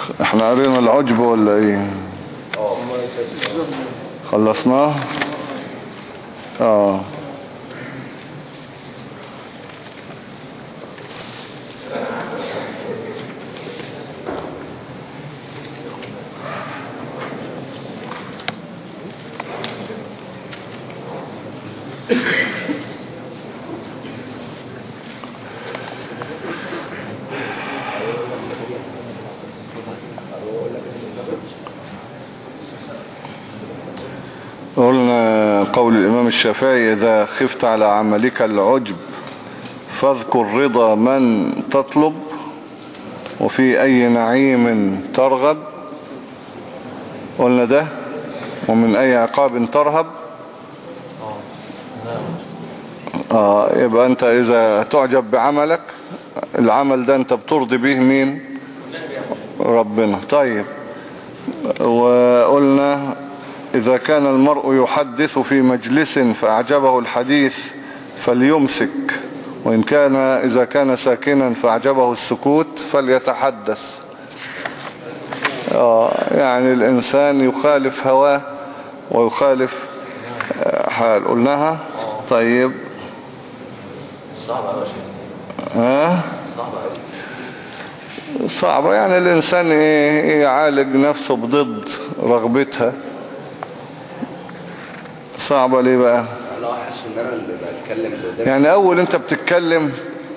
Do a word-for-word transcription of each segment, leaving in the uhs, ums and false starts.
احنا قرينا العجب ولا ايه؟ خلصناه. اه قلنا قول الإمام الشافعي: إذا خفت على عملك العجب فاذكر رضا من تطلب، وفي أي نعيم ترغب. قلنا ده. ومن أي عقاب ترهب. آه يبقى أنت إذا تعجب بعملك، العمل ده أنت بترضي به مين؟ ربنا. طيب، وقلنا إذا كان المرء يحدث في مجلس فأعجبه الحديث فليمسك، وإن كان إذا كان ساكنا فأعجبه السكوت فليتحدث. آه يعني الإنسان يخالف هواه ويخالف حال. قلناها. طيب. صعبة يا شيخ. ها؟ صعبة صعبة يعني الإنسان يعالج نفسه بضد رغبتها. صعبة ليه بقى؟ لو أحس إن أنا اللي بتكلم قدام، يعني أول أنت بتتكلم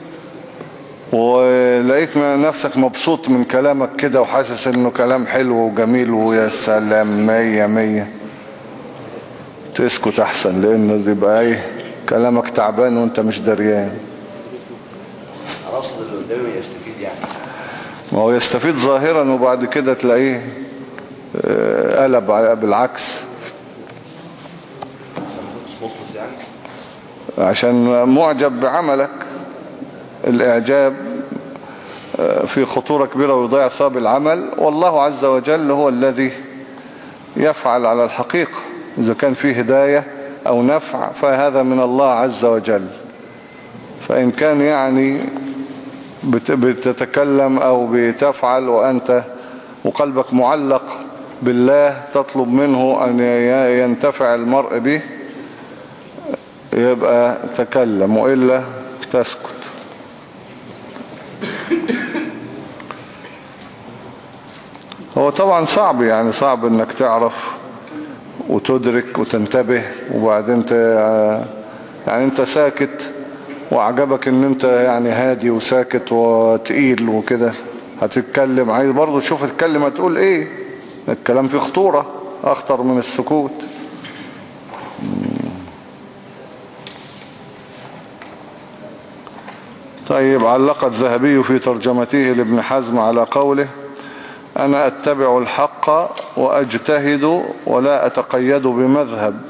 ولقيت نفسك مبسوط من كلامك كده وحاسس إنه كلام حلو وجميل ويا سلام مية مية، تسكت أحسن، لأنه يبقى إيه كلامك تعبان وأنت مش دريان. أقصد اللي قدامي يستفيد يعني. ما هو يستفيد ظاهرا وبعد كده تلاقيه قلب بالعكس، عشان معجب بعملك. الإعجاب في خطورة كبيرة ويضيع ثواب العمل، والله عز وجل هو الذي يفعل على الحقيقة. إذا كان فيه هداية أو نفع فهذا من الله عز وجل. فإن كان يعني بتتكلم أو بتفعل وأنت وقلبك معلق بالله تطلب منه أن ينتفع المرء به، يبقى تكلم، وإلا تسكت. هو طبعا صعب، يعني صعب انك تعرف وتدرك وتنتبه وبعدين انت يعني انت ساكت وعجبك ان انت يعني هادي وساكت وتقيل وكده، هتتكلم عايز برضو تشوف الكلمة تقول ايه. الكلام فيه خطورة اخطر من السكوت. طيب، علق الذهبي في ترجمته لابن حزم على قوله: أنا أتبع الحق وأجتهد ولا أتقيد بمذهب.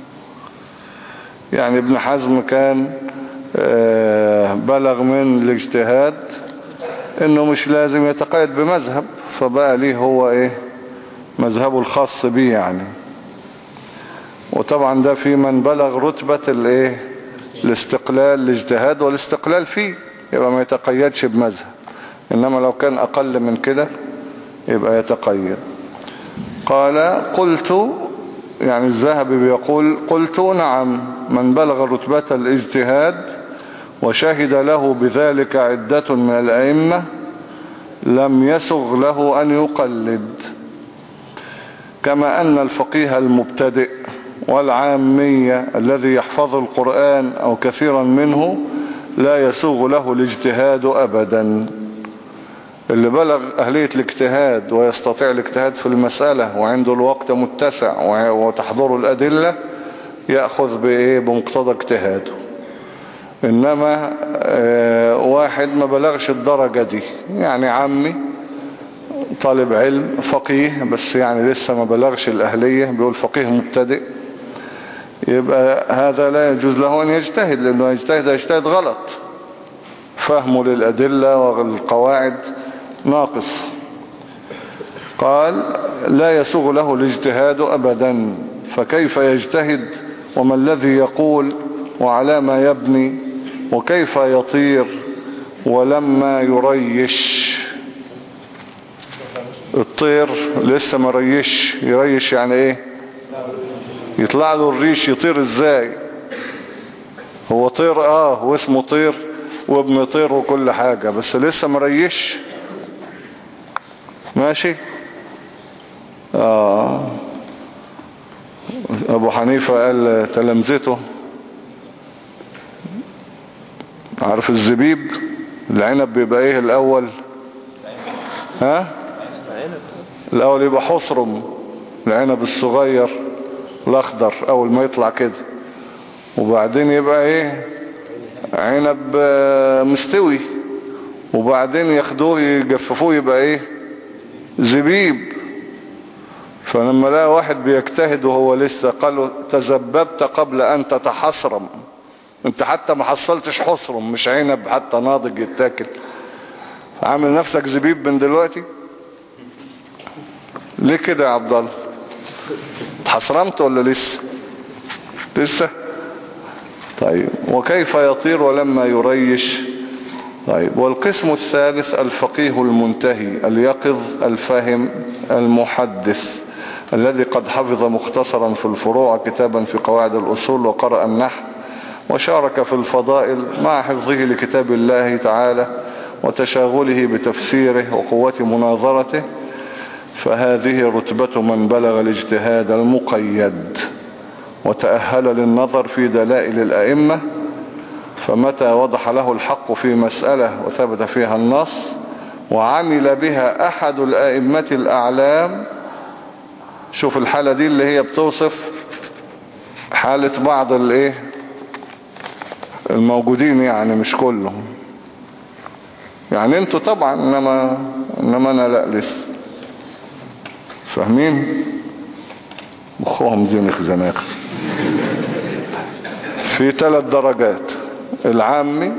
يعني ابن حزم كان بلغ من الاجتهاد انه مش لازم يتقيد بمذهب، فبقى ليه هو ايه مذهبه الخاص به يعني. وطبعا ده في من بلغ رتبة الايه الاستقلال، الاجتهاد والاستقلال فيه، يبقى ما يتقيدش بمذهب. انما لو كان اقل من كده يبقى يتقيد. قال: قلت، يعني الذهبي بيقول: قلت نعم، من بلغ رتبة الاجتهاد وشهد له بذلك عدة من الأئمة لم يسغ له أن يقلد، كما أن الفقيه المبتدئ والعامية الذي يحفظ القرآن أو كثيرا منه لا يسوغ له الاجتهاد أبدا. اللي بلغ أهلية الاجتهاد ويستطيع الاجتهاد في المسألة وعنده الوقت متسع وتحضر الأدلة يأخذ بإيه بمقتضى اجتهاده. إنما اه واحد ما بلغش الدرجة دي، يعني عمي طالب علم فقيه بس يعني لسه ما بلغش الأهلية، بيقول فقيه مبتدئ، يبقى هذا لا يجوز له أن يجتهد، لأنه يجتهد يجتهد غلط، فهمه للأدلة والقواعد ناقص. قال: لا يسوغ له الاجتهاد أبدا، فكيف يجتهد وما الذي يقول وعلى ما يبني، وكيف يطير ولما يريش. الطير لسه ما ريش. يريش يعني ايه؟ يطلع له الريش. يطير ازاي؟ هو طير اه واسمه طير وابن طير وكل حاجة، بس لسه ما ريش. ماشي. آه. ابو حنيفة قال تلامذته، عارف الزبيب العنب بيبقى ايه الاول؟ ها؟ الاول يبقى حصرم، العنب الصغير الاخضر اول ما يطلع كده، وبعدين يبقى ايه؟ عنب مستوي، وبعدين ياخدوه يجففوه يبقى ايه؟ زبيب. فلما لقى واحد بيجتهد وهو لسه، قالوا تزببت قبل ان تتحصرم، انت حتى ما حصلتش حصرم، مش عنب حتى ناضج يتاكل، عامل نفسك زبيب من دلوقتي. ليه كده يا عبد الله؟ اتحصرمت ولا لسه؟ لسه. طيب وكيف يطير ولما يريش؟ طيب والقسم الثالث الفقيه المنتهي اليقظ الفهم المحدث الذي قد حفظ مختصرا في الفروع كتابا في قواعد الأصول وقرأ النحو وشارك في الفضائل مع حفظه لكتاب الله تعالى وتشاغله بتفسيره وقوة مناظرته، فهذه رتبة من بلغ الاجتهاد المقيد وتأهل للنظر في دلائل الأئمة، فمتى وضح له الحق في مسألة وثبت فيها النص وعمل بها أحد الأئمة الأعلام. شوف الحالة دي اللي هي بتوصف حالة بعض الايه الموجودين، يعني مش كلهم، يعني انتوا طبعا، انما, إنما انا لا لسه. فاهمين؟ مخهم زنخ زناخ. في ثلاث درجات. العامي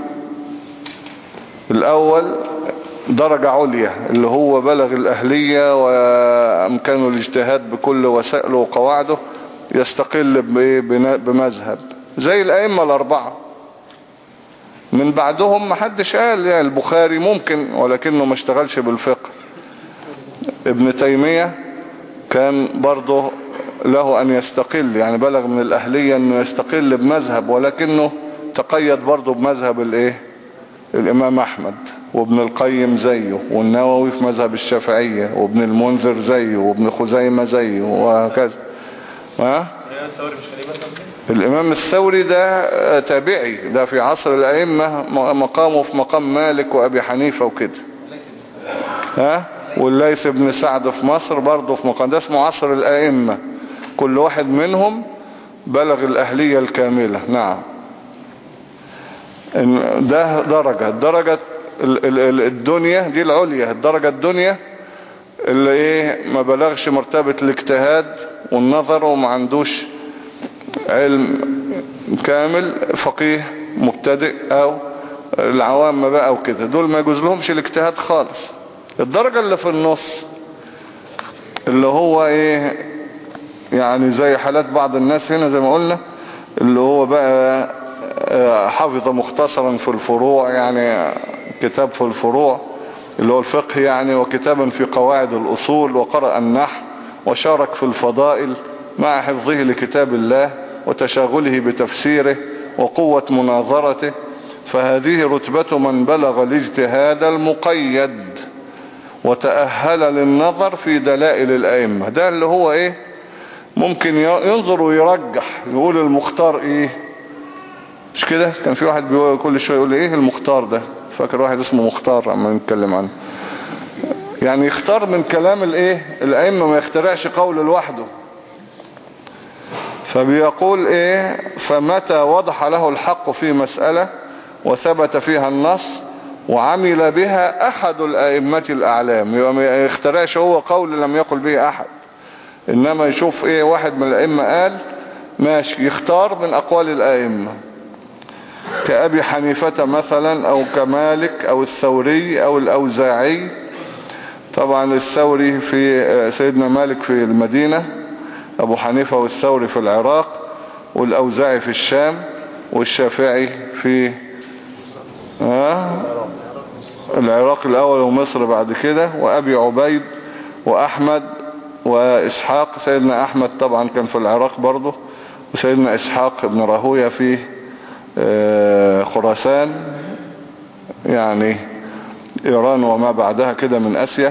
الاول درجة عليا اللي هو بلغ الاهلية وامكانه الاجتهاد بكل وسائله وقواعده، يستقل بمذهب زي الائمة الاربعة. من بعدهم محدش قال، يعني البخاري ممكن ولكنه ما اشتغلش بالفقه. ابن تيمية كان برضه له ان يستقل، يعني بلغ من الاهلية انه يستقل بمذهب ولكنه تقيد برضه بمذهب الايه الامام احمد، وابن القيم زيه، والنووي في مذهب الشافعية، وابن المنذر زيه، وابن خزيمة زيه، وهكذا. ها؟ الامام الثوري ده تابعي، ده في عصر الائمة، مقامه في مقام مالك وابي حنيفة وكده. ها؟ والليث بن سعد في مصر برضه في مقام، ده اسمه عصر الائمة، كل واحد منهم بلغ الاهلية الكاملة. نعم. ده درجة. الدرجة الدنيا دي العليا، الدرجة الدنيا اللي ايه ما بلغش مرتبة الاجتهاد والنظر وما عندوش علم كامل، فقيه مبتدئ او العوام بقى وكده، دول ما يجوز لهمش الاجتهاد خالص. الدرجة اللي في النص اللي هو ايه يعني زي حالات بعض الناس هنا زي ما قلنا، اللي هو بقى حفظ مختصرا في الفروع، يعني كتاب في الفروع اللي هو الفقه يعني، وكتابا في قواعد الأصول وقرأ النحو وشارك في الفضائل مع حفظه لكتاب الله وتشاغله بتفسيره وقوة مناظرته، فهذه رتبة من بلغ الاجتهاد المقيد وتأهل للنظر في دلائل الأئمة. ده اللي هو ايه ممكن ينظر ويرجح، يقول المختار ايه، مش كده؟ كان في واحد بيقول كل شوية يقول ايه المختار ده، فاكر واحد اسمه مختار عما نتكلم عنه، يعني يختار من كلام الايه الائمه، ما يخترعش قول لوحده. فبيقول ايه فمتى وضح له الحق في مسألة وثبت فيها النص وعمل بها احد الائمة الاعلام، يبقى ما يخترعش هو قول لم يقل به احد، انما يشوف ايه واحد من الائمة قال ماشي، يختار من اقوال الائمة كأبي حنيفة مثلا او كمالك او الثوري او الاوزاعي. طبعا الثوري في سيدنا مالك في المدينة، ابو حنيفة والثوري في العراق، والاوزاعي في الشام، والشافعي في آه العراق الاول ومصر بعد كده، وابي عبيد وأحمد وإسحاق. سيدنا أحمد طبعا كان في العراق برضه، وسيدنا إسحاق ابن راهويه في خراسان، يعني إيران وما بعدها كده من آسيا.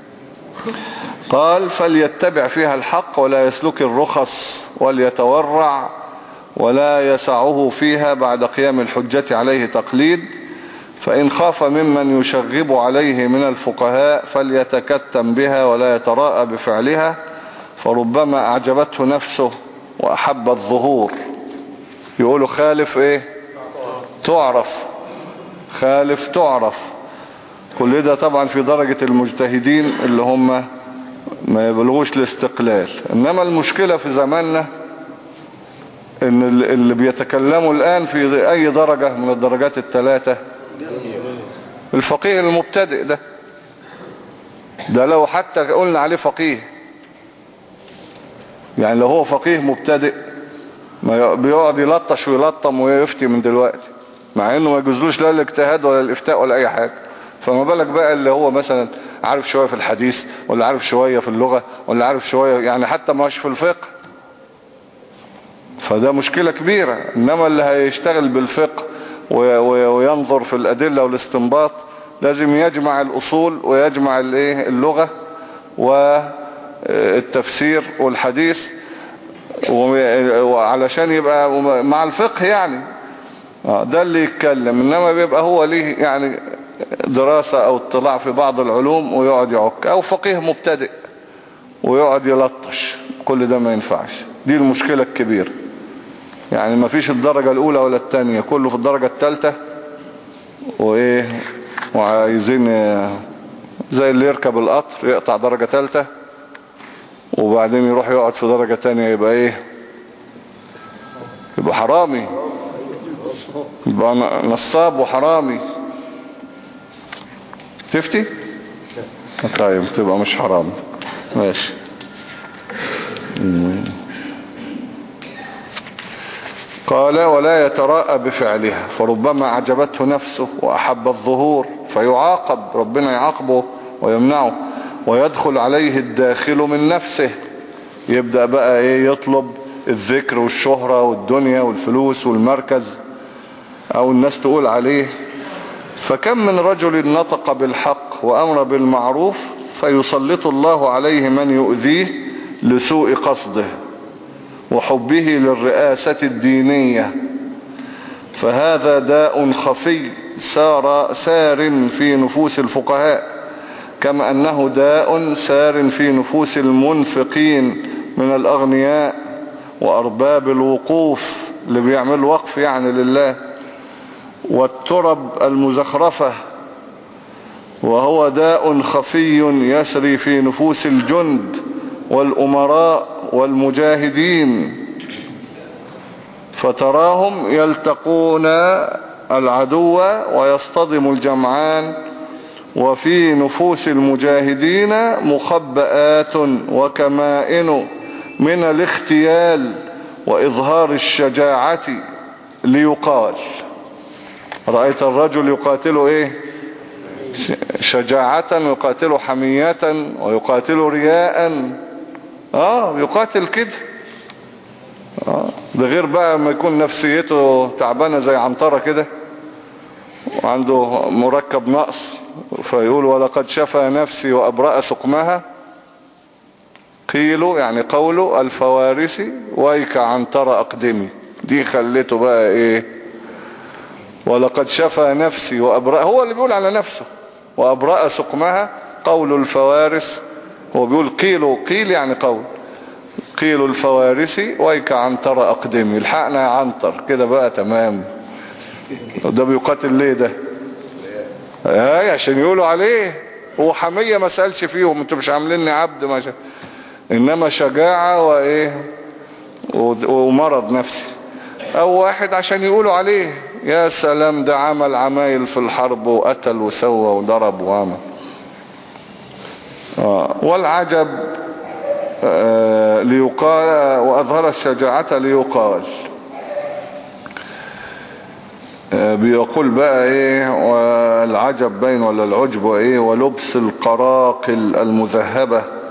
قال فليتبع فيها الحق ولا يسلك الرخص وليتورع ولا يسعه فيها بعد قيام الحجة عليه تقليد، فإن خاف ممن يشغب عليه من الفقهاء فليتكتم بها ولا يتراءى بفعلها، فربما أعجبته نفسه وأحب الظهور. يقولوا خالف ايه تعرف، خالف تعرف. كل ده طبعا في درجة المجتهدين اللي هم ما يبلغوش الاستقلال. انما المشكلة في زماننا ان اللي بيتكلموا الان في اي درجة من الدرجات الثلاثة، الفقيه المبتدئ ده ده لو حتى قلنا عليه فقيه، يعني لو هو فقيه مبتدئ ما بيقعد يلطش ويلطم ويفتي من دلوقتي، مع انه ما يجوزلوش لا الاجتهاد ولا الافتاء ولا اي حاجة. فما بالك بقى اللي هو مثلا عارف شوية في الحديث، ولا عارف شوية في اللغة، ولا عارف شوية يعني حتى ماش في الفقه. فده مشكلة كبيرة. انما اللي هيشتغل بالفقه وينظر في الادلة والاستنباط لازم يجمع الاصول ويجمع الايه اللغة والتفسير والحديث، وعلشان يبقى مع الفقه يعني ده اللي يتكلم. انما بيبقى هو ليه يعني دراسة او اطلاع في بعض العلوم ويقعد يعك، او فقيه مبتدئ ويقعد يلطش، كل ده ما ينفعش. دي المشكلة الكبيرة. يعني ما فيش الدرجة الاولى ولا التانية، كله في الدرجة التالتة، وايه وعايزين زي اللي يركب القطر يقطع درجة تالتة وبعدين يروح يقعد في درجة تانية، يبقى ايه؟ يبقى حرامي، يبقى نصاب وحرامي. تفتي؟ طيب تبقى مش حرامي. ماشي. قال ولا يتراءى بفعلها، فربما أعجبته نفسه وأحب الظهور فيعاقب، ربنا يعاقبه ويمنعه. ويدخل عليه الداخل من نفسه، يبدأ بقى ايه يطلب الذكر والشهرة والدنيا والفلوس والمركز، او الناس تقول عليه. فكم من رجل نطق بالحق وأمر بالمعروف فيسلط الله عليه من يؤذيه لسوء قصده وحبه للرئاسة الدينية، فهذا داء خفي سار سار في نفوس الفقهاء، كما أنه داء سار في نفوس المنفقين من الأغنياء وأرباب الوقوف اللي بيعمل وقف يعني لله، والترب المزخرفة، وهو داء خفي يسري في نفوس الجند والأمراء والمجاهدين، فتراهم يلتقون العدو ويصطدم الجمعان، وفي نفوس المجاهدين مخبآت وكمائن من الاختيال وإظهار الشجاعة ليقال. رأيت الرجل يقاتل ايه شجاعة، ويقاتل حمية، ويقاتل رياء. اه يقاتل كده. اه ده غير بقى ما يكون نفسيته تعبانة زي عنترة كده وعنده مركب نقص، فيقول ولقد شفى نفسي وأبرأ سقمها، قيلوا يعني قولوا الفوارسي ويك عنترة أقدمي. دي خليته بقى ايه ولقد شفى نفسي وأبرأ، هو اللي بيقول على نفسه وأبرأ سقمها قول الفوارس. هو بيقول قيلوا، قيل يعني قول، قيلوا الفوارسي ويك عنترة أقدمي، الحقنا يا عنتر كده بقى تمام. ده بيقاتل ليه ده؟ هاي عشان يقولوا عليه هو حمية ما سألش فيهم، انتوا مش عامليني عبد ما شاء. انما شجاعة وايه ومرض نفسي. او واحد عشان يقولوا عليه يا سلام ده عمل عمايل في الحرب وقتل وسوى وضرب وعمل. آه. والعجب آه ليقال، وأظهر الشجاعة ليقال. آه بيقول بقى ايه والعجب بين ولا العجب ايه ولبس القراقل المذهبة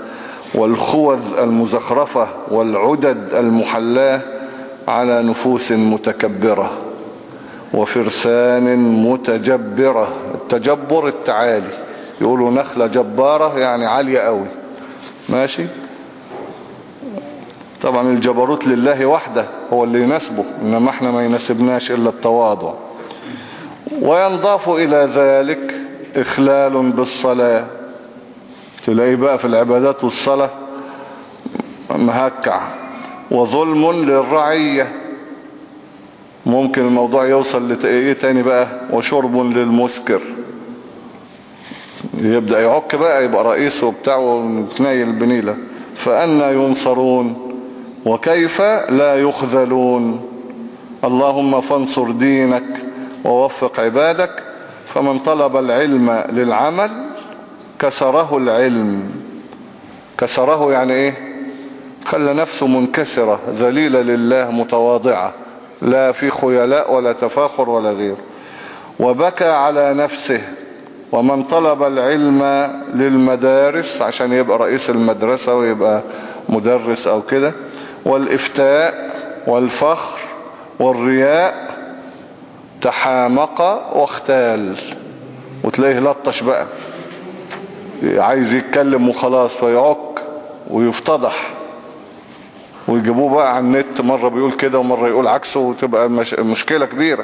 والخوذ المزخرفة والعدد المحلاة على نفوس متكبرة وفرسان متجبرة. التجبر التعالي، يقولوا نخلة جبارة يعني عالية قوي، ماشي. طبعا الجبروت لله وحده هو اللي يناسبه، إنما احنا ما يناسبناش إلا التواضع. وينضاف إلى ذلك إخلال بالصلاة، تلاقيه بقى في العبادات والصلاة مهكع. وظلم للرعية، ممكن الموضوع يوصل لإيه تاني بقى، وشرب للمسكر، يبدأ يعك بقى، يبقى رئيسه وبتاعه وتنيل بنيلة. فأنا ينصرون وكيف لا يخذلون. اللهم فانصر دينك ووفق عبادك. فمن طلب العلم للعمل كسره العلم. كسره يعني ايه؟ خلى نفسه منكسرة ذليلة لله متواضعة، لا في خيلاء ولا تفاخر ولا غير. وبكى على نفسه. ومن طلب العلم للمدارس عشان يبقى رئيس المدرسة ويبقى مدرس او كده، والإفتاء والفخر والرياء تحامق واختال. وتلاقيه لطش بقى، عايز يتكلم وخلاص فيعك ويفتضح، ويجيبوه بقى على النت، مرة بيقول كده ومرة يقول عكسه، وتبقى مش... مشكلة كبيرة.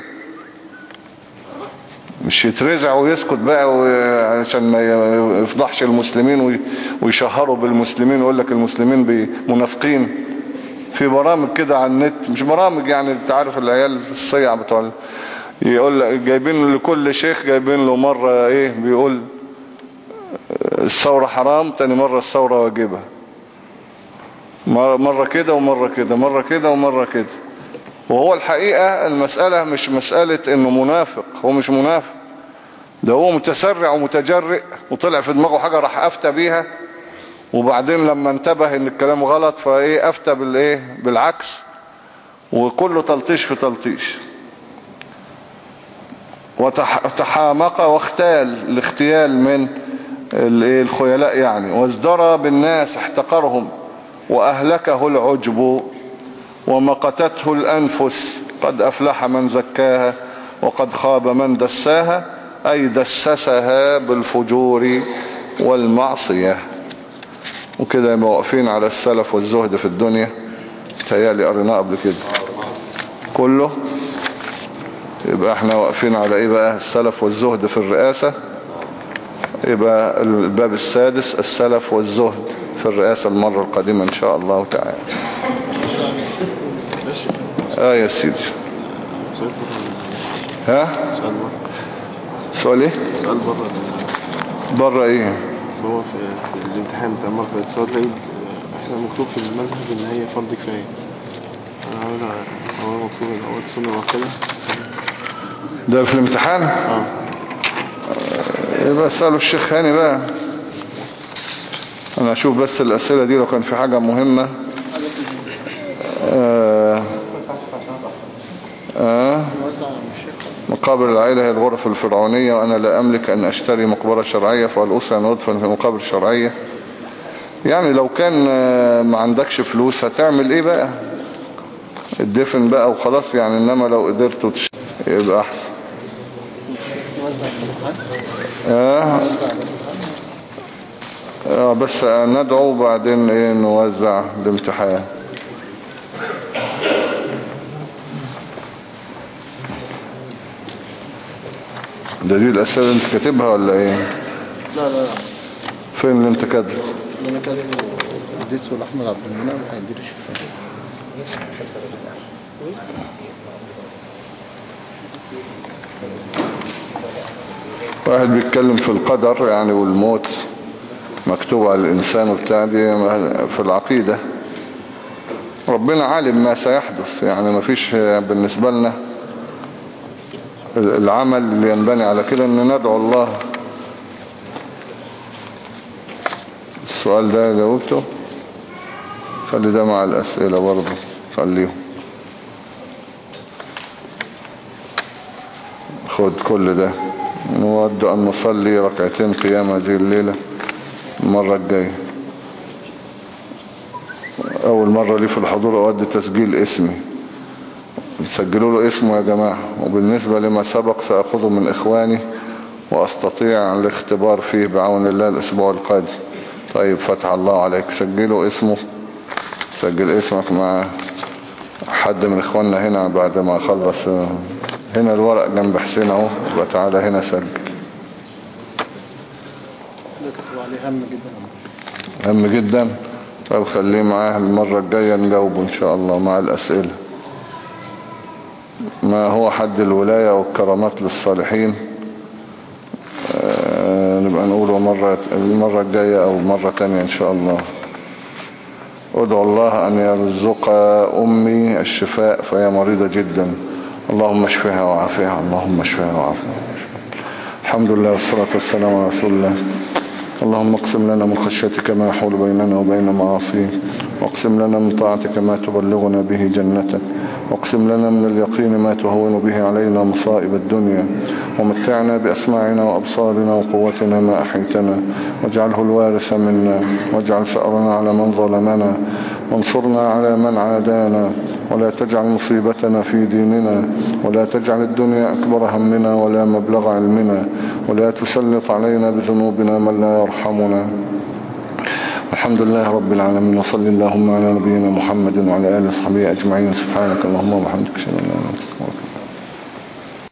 مش يترزع ويسكت بقى عشان ما يفضحش المسلمين ويشهروا بالمسلمين ويقول لك المسلمين منافقين. في برامج كده على النت، مش برامج يعني، انت عارف العيال الصيع بتوع، يقول لك جايبين لكل شيخ جايبين له مرة ايه بيقول الثورة حرام، تاني مرة الثورة واجبة، مرة كده ومرة كده، مرة كده ومرة كده. وهو الحقيقة المسألة مش مسألة انه منافق، هو مش منافق، ده هو متسرع ومتجرئ، وطلع في دماغه حاجة راح افتى بيها، وبعدين لما انتبه ان الكلام غلط فايه افتى بالايه بالعكس، وكله تلطيش في تلطيش. وتحامق واختال، الاختيال من الخيلاء يعني. وازدرى بالناس، احتقرهم. وأهلكه العجب ومقتته الأنفس. قد أفلح من زكاها وقد خاب من دساها، أي دسسها بالفجور والمعصية. وكده يبقى واقفين على السلف والزهد في الدنيا. تهيألي قريناه قبل كده كله. يبقى احنا واقفين على ايه بقى؟ السلف والزهد في الرئاسة. يبقى الباب السادس السلف والزهد في الرئاسة المرة القادمة ان شاء الله تعالى. اه يا سيدي. ها سؤال ايه؟ سؤال بره بره ايه؟ هو في, في الامتحان بتاع مرة الاتصال تلاقي احنا مكتوب في المذهب ان هي فرض كفاية. انا عاوز هو مكتوب ان هو سنة واحدة. ده في الامتحان؟ اه يبقى اسألوا الشيخ هاني بقى. انا اشوف بس الاسئلة دي لو كان في حاجة مهمة. آه آه مقابر العائلة هي الغرف الفرعونية، وأنا لا أملك أن أشتري مقبرة شرعية، فالأسرة أن أدفن في مقابر شرعية. يعني لو كان ما عندكش فلوس هتعمل إيه بقى؟ الدفن بقى وخلاص يعني. إنما لو قدرت يبقى أحسن. آه آه بس ندعو وبعدين إيه نوزع الامتحان. ده دي الأسئلة اللي انت كاتبها ولا ايه؟ لا لا لا. فين اللي انت كاتبه؟ اللي انا كاتبه اديته لأحمد عبد المنعم وهيديله الشفاء. واحد بيتكلم في القدر يعني والموت مكتوب على الإنسان وبتاع، دي في العقيدة. ربنا عالم ما سيحدث يعني، ما فيش بالنسبة لنا العمل اللي ينبني على كده ان ندعو الله. السؤال ده جاوبته، خلي ده مع الأسئلة برضه، خليهم. خد كل ده. نود أن نصلي ركعتين قيام هذه الليلة المرة الجاية. اول مرة لي في الحضور اودي تسجيل اسمي، سجلوا له اسمه يا جماعة. وبالنسبة لما سبق سأخذه من اخواني واستطيع الاختبار فيه بعون الله الاسبوع القادم. طيب فتح الله عليك، سجلوا اسمه، سجل اسمك مع حد من اخواننا هنا بعد ما اخلص. هنا الورق جنب حسين اهو، يبقى تعالى هنا سجل. هم جدا هم جدا. طيب خليه معاه المرة الجاية نجاوبه ان شاء الله مع الاسئلة. ما هو حد الولاية والكرامات للصالحين؟ آه نبقى نقوله مرة المرة الجاية او مرة تانية ان شاء الله. ادعو الله ان يرزق امي الشفاء فهي مريضة جدا، اللهم اشفها وعافها، اللهم اشفها وعافها. الحمد لله والصلاة والسلام على رسول الله. اللهم اقسم لنا من خشيتك ما يحول بيننا وبين معاصيك، واقسم لنا من طاعتك ما تبلغنا به جنتك، واقسم لنا من اليقين ما تهون به علينا مصائب الدنيا، ومتعنا بأسماعنا وأبصارنا وقوتنا ما أحيتنا، واجعله الوارث منا، واجعل ثأرنا على من ظلمنا، وانصرنا على من عادانا، ولا تجعل مصيبتنا في ديننا، ولا تجعل الدنيا أكبر همنا ولا مبلغ علمنا، ولا تسلط علينا بذنوبنا من لا يرحمنا. الحمد لله رب العالمين، وصل اللهم على نبينا محمد وعلى آله وصحبه أجمعين. سبحانك اللهم وبحمدك، اشهد ان لا اله الا انت.